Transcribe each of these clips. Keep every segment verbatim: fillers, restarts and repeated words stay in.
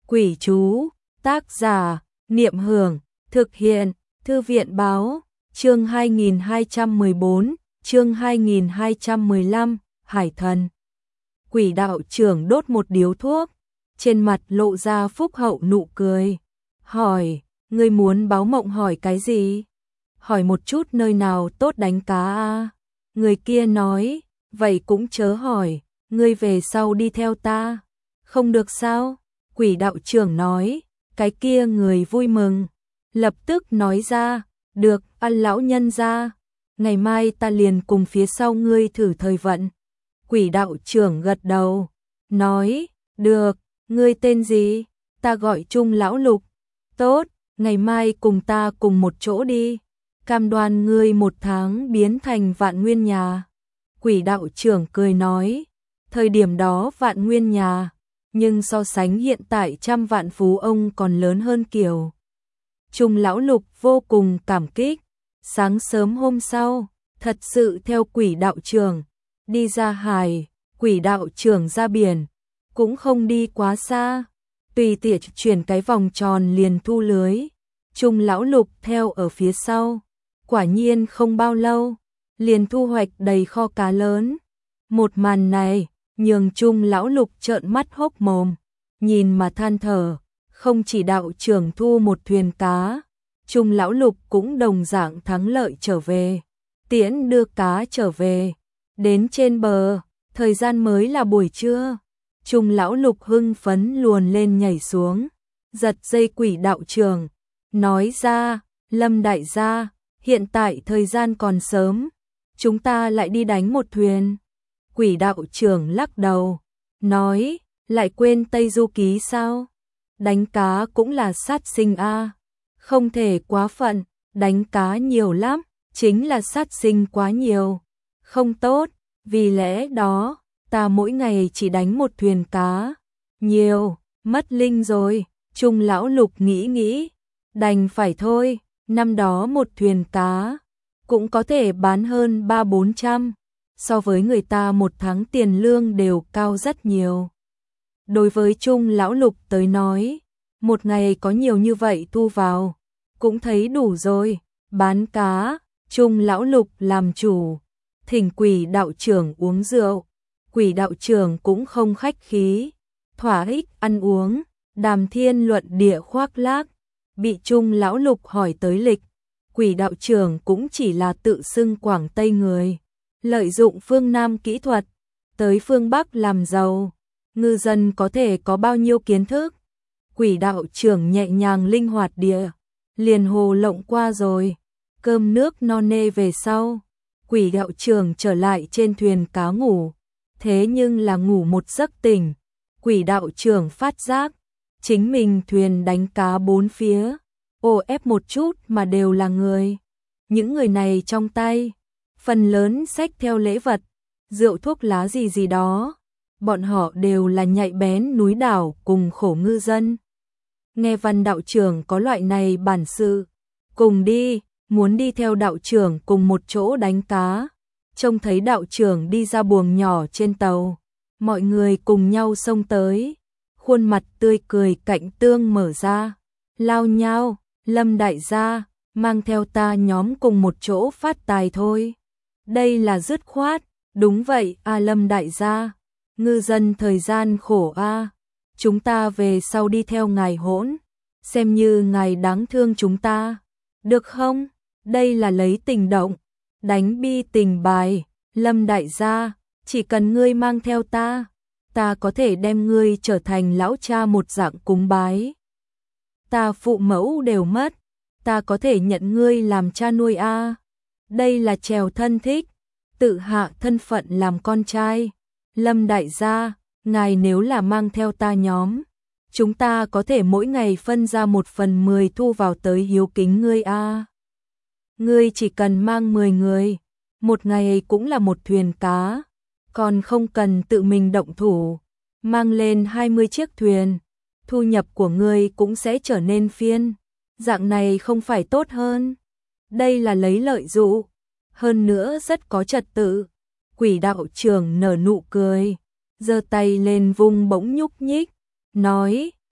Quỷ chú, tác giả, Niệm Hưởng, thực hiện, Thư viện báo, chương hai nghìn hai trăm mười bốn, chương hai nghìn hai trăm mười lăm, Hải Thần. Quỷ đạo trưởng đốt một điếu thuốc, trên mặt lộ ra phúc hậu nụ cười, hỏi, ngươi muốn báo mộng hỏi cái gì? Hỏi một chút nơi nào tốt đánh cá à? Người kia nói, vậy cũng chớ hỏi, ngươi về sau đi theo ta. Không được sao? Quỷ đạo trưởng nói, cái kia người vui mừng, lập tức nói ra, được, ăn lão nhân ra, ngày mai ta liền cùng phía sau ngươi thử thời vận. Quỷ đạo trưởng gật đầu, nói, được, ngươi tên gì? Ta gọi Trung lão Lục. Tốt, ngày mai cùng ta cùng một chỗ đi, cam đoan ngươi một tháng biến thành vạn nguyên nhà. Quỷ đạo trưởng cười nói, thời điểm đó vạn nguyên nhà, nhưng so sánh hiện tại trăm vạn phú ông còn lớn hơn kiểu. Trung lão Lục vô cùng cảm kích, sáng sớm hôm sau, thật sự theo quỷ đạo trưởng, đi ra hải, quỷ đạo trưởng ra biển, cũng không đi quá xa, tùy tiện chuyển cái vòng tròn liền thu lưới. Trung lão Lục theo ở phía sau, quả nhiên không bao lâu, liền thu hoạch đầy kho cá lớn. Một màn này, nhường Trung lão Lục trợn mắt hốc mồm, nhìn mà than thở, không chỉ đạo trưởng thu một thuyền cá, Trung lão Lục cũng đồng dạng thắng lợi trở về, tiễn đưa cá trở về, đến trên bờ, thời gian mới là buổi trưa, Trung lão Lục hưng phấn luồn lên nhảy xuống, giật dây quỷ đạo trưởng, nói ra, Lâm đại gia, hiện tại thời gian còn sớm, chúng ta lại đi đánh một thuyền. Quỷ đạo trưởng lắc đầu, nói, lại quên Tây Du Ký sao? Đánh cá cũng là sát sinh a, không thể quá phận, đánh cá nhiều lắm, chính là sát sinh quá nhiều, không tốt, vì lẽ đó, ta mỗi ngày chỉ đánh một thuyền cá, nhiều, mất linh rồi. Trung lão Lục nghĩ nghĩ, đành phải thôi, năm đó một thuyền cá, cũng có thể bán hơn ba bốn trăm, so với người ta một tháng tiền lương đều cao rất nhiều. Đối với Trung lão Lục tới nói, một ngày có nhiều như vậy thu vào, cũng thấy đủ rồi, bán cá, Trung lão Lục làm chủ, thỉnh quỷ đạo trưởng uống rượu, quỷ đạo trưởng cũng không khách khí, thỏa ích ăn uống, đàm thiên luận địa khoác lác, bị Trung lão Lục hỏi tới lịch, quỷ đạo trưởng cũng chỉ là tự xưng Quảng Tây người, lợi dụng phương Nam kỹ thuật, tới phương Bắc làm giàu, ngư dân có thể có bao nhiêu kiến thức. Quỷ đạo trưởng nhẹ nhàng linh hoạt địa, liền hồ lộng qua rồi, cơm nước no nê về sau, quỷ đạo trưởng trở lại trên thuyền cá ngủ, thế nhưng là ngủ một giấc tỉnh, quỷ đạo trưởng phát giác, chính mình thuyền đánh cá bốn phía, ô ép một chút mà đều là người. Những người này trong tay, phần lớn xách theo lễ vật, rượu thuốc lá gì gì đó, bọn họ đều là nhạy bén núi đảo cùng khổ ngư dân. Nghe Văn đạo trưởng có loại này bản sự, cùng đi, muốn đi theo đạo trưởng cùng một chỗ đánh cá, trông thấy đạo trưởng đi ra buồng nhỏ trên tàu, mọi người cùng nhau xông tới, khuôn mặt tươi cười cạnh tương mở ra, lao nhau, Lâm đại gia, mang theo ta nhóm cùng một chỗ phát tài thôi. Đây là dứt khoát, đúng vậy a Lâm đại gia, ngư dân thời gian khổ a, chúng ta về sau đi theo ngài hỗn, xem như ngài đáng thương chúng ta, được không? Đây là lấy tình động, đánh bi tình bài, Lâm đại gia, chỉ cần ngươi mang theo ta, ta có thể đem ngươi trở thành lão cha một dạng cúng bái. Ta phụ mẫu đều mất, ta có thể nhận ngươi làm cha nuôi a. Đây là trèo thân thích, tự hạ thân phận làm con trai. Lâm đại gia, ngài nếu là mang theo ta nhóm, chúng ta có thể mỗi ngày phân ra một phần mười thu vào tới hiếu kính ngươi a. Ngươi chỉ cần mang mười người, một ngày cũng là một thuyền cá, còn không cần tự mình động thủ, mang lên hai mươi chiếc thuyền, thu nhập của ngươi cũng sẽ trở nên phiên, dạng này không phải tốt hơn? Đây là lấy lợi dụ, hơn nữa rất có trật tự. Quỷ đạo trưởng nở nụ cười, giơ tay lên vung bỗng nhúc nhích, nói,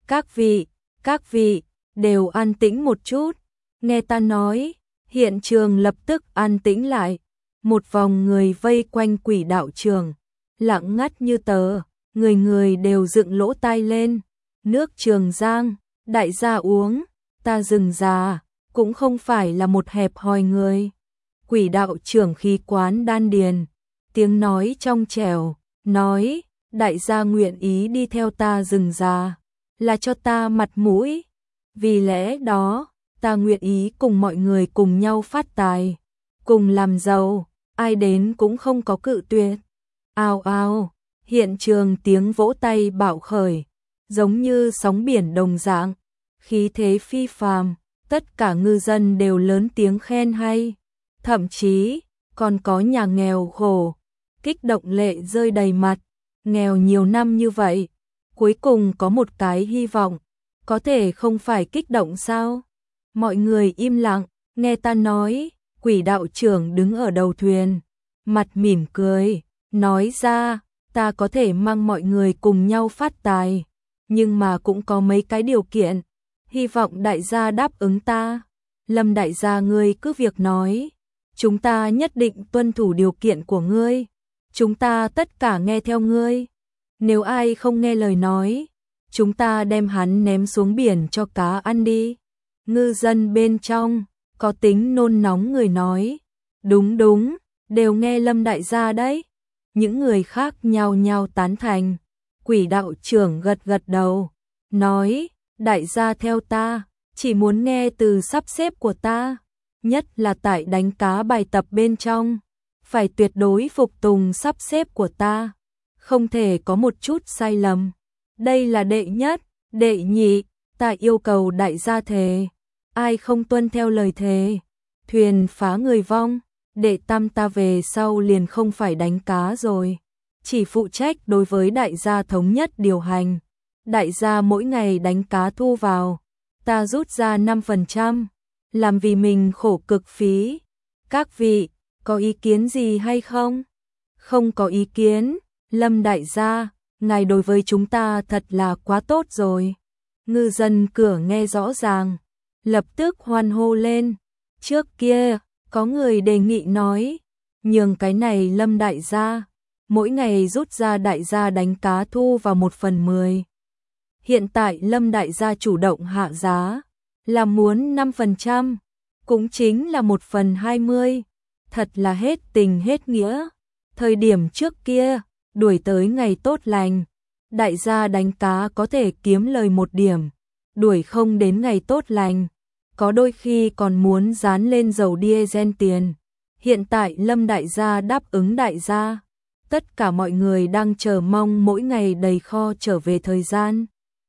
Các vị, các vị, đều an tĩnh một chút. Nghe ta nói, hiện trường lập tức an tĩnh lại. Một vòng người vây quanh Quỷ đạo trưởng, lặng ngắt như tờ, người người đều dựng lỗ tai lên. Nước Trường Giang, đại gia uống, ta Rừng Già, cũng không phải là một hẹp hòi người. Quỷ đạo trưởng khí quán đan điền, tiếng nói trong trẻo, nói, đại gia nguyện ý đi theo ta Rừng Già, là cho ta mặt mũi. Vì lẽ đó, ta nguyện ý cùng mọi người cùng nhau phát tài, cùng làm giàu, ai đến cũng không có cự tuyệt. Ào ào, hiện trường tiếng vỗ tay bạo khởi, giống như sóng biển đồng dạng, khí thế phi phàm, tất cả ngư dân đều lớn tiếng khen hay, thậm chí còn có nhà nghèo khổ, kích động lệ rơi đầy mặt, nghèo nhiều năm như vậy, cuối cùng có một cái hy vọng, có thể không phải kích động sao? Mọi người im lặng, nghe ta nói, Quỷ đạo trưởng đứng ở đầu thuyền, mặt mỉm cười, nói ra, ta có thể mang mọi người cùng nhau phát tài, nhưng mà cũng có mấy cái điều kiện, hy vọng đại gia đáp ứng ta. Lâm đại gia ngươi cứ việc nói, chúng ta nhất định tuân thủ điều kiện của ngươi, chúng ta tất cả nghe theo ngươi. Nếu ai không nghe lời nói, chúng ta đem hắn ném xuống biển cho cá ăn đi. Ngư dân bên trong, có tính nôn nóng người nói, đúng đúng, đều nghe Lâm đại gia đấy. Những người khác nhao nhao tán thành. Quỷ đạo trưởng gật gật đầu, nói, đại gia theo ta, chỉ muốn nghe từ sắp xếp của ta, nhất là tại đánh cá bài tập bên trong, phải tuyệt đối phục tùng sắp xếp của ta, không thể có một chút sai lầm. Đây là đệ nhất, đệ nhị, ta yêu cầu đại gia thề, ai không tuân theo lời thề, thuyền phá người vong. Đệ tam ta về sau liền không phải đánh cá rồi, chỉ phụ trách đối với đại gia thống nhất điều hành. Đại gia mỗi ngày đánh cá thu vào, ta rút ra năm phần trăm, làm vì mình khổ cực phí. Các vị, có ý kiến gì hay không? Không có ý kiến, Lâm đại gia, ngài đối với chúng ta thật là quá tốt rồi. Ngư dân cửa nghe rõ ràng, lập tức hoan hô lên. Trước kia, có người đề nghị nói, nhường cái này Lâm đại gia, mỗi ngày rút ra đại gia đánh cá thu vào một phần mười. Hiện tại Lâm đại gia chủ động hạ giá, là muốn năm phần trăm, cũng chính là một phần hai mươi, thật là hết tình hết nghĩa. Thời điểm trước kia, đuổi tới ngày tốt lành, đại gia đánh cá có thể kiếm lời một điểm, đuổi không đến ngày tốt lành, có đôi khi còn muốn dán lên dầu diesel tiền. Hiện tại Lâm đại gia đáp ứng đại gia, tất cả mọi người đang chờ mong mỗi ngày đầy kho trở về thời gian.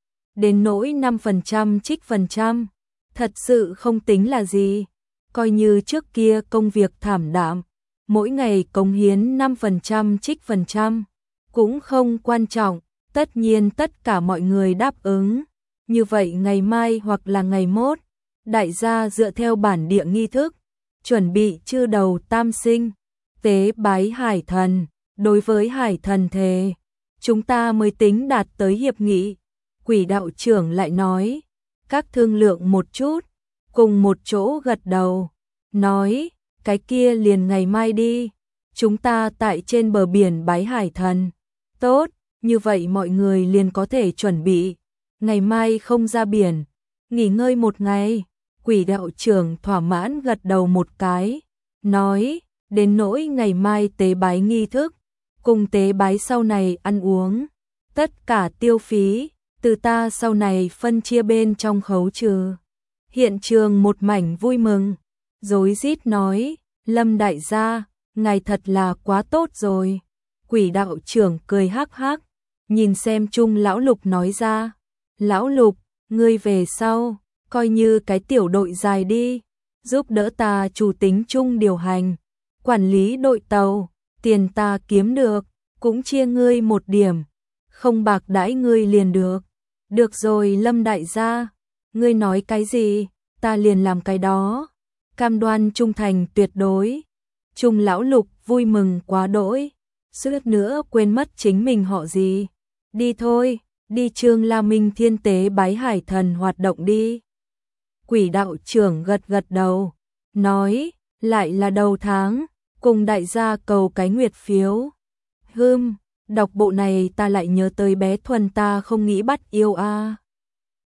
Đến nỗi năm phần trăm trích phần trăm, thật sự không tính là gì, coi như trước kia công việc thảm đạm, mỗi ngày cống hiến năm phần trăm trích phần trăm, cũng không quan trọng, tất nhiên tất cả mọi người đáp ứng. Như vậy ngày mai hoặc là ngày mốt, đại gia dựa theo bản địa nghi thức, chuẩn bị chư đầu tam sinh, tế bái hải thần, đối với hải thần thề, chúng ta mới tính đạt tới hiệp nghị. Quỷ đạo trưởng lại nói, các thương lượng một chút, cùng một chỗ gật đầu, nói, cái kia liền ngày mai đi, chúng ta tại trên bờ biển bái hải thần. Tốt, như vậy mọi người liền có thể chuẩn bị, ngày mai không ra biển, nghỉ ngơi một ngày. Quỷ đạo trưởng thỏa mãn gật đầu một cái, nói, đến nỗi ngày mai tế bái nghi thức, cùng tế bái sau này ăn uống, tất cả tiêu phí, từ ta sau này phân chia bên trong khấu trừ. Hiện trường một mảnh vui mừng, rối rít nói, Lâm đại gia, ngài thật là quá tốt rồi. Quỷ đạo trưởng cười hắc hắc, nhìn xem Trung lão Lục nói ra, lão Lục, ngươi về sau, coi như cái tiểu đội dài đi, giúp đỡ ta chủ tính chung điều hành, quản lý đội tàu, tiền ta kiếm được, cũng chia ngươi một điểm, không bạc đãi ngươi liền được. Được rồi Lâm đại gia, ngươi nói cái gì, ta liền làm cái đó, cam đoan trung thành tuyệt đối. Trung lão Lục vui mừng quá đỗi, suýt nữa quên mất chính mình họ gì. Đi thôi, đi Trương La Minh Thiên tế bái hải thần hoạt động đi. Quỷ đạo trưởng gật gật đầu, nói, lại là đầu tháng, cùng đại gia cầu cái nguyệt phiếu. Hưm, đọc bộ này ta lại nhớ tới bé Thuần ta không nghĩ bắt yêu a.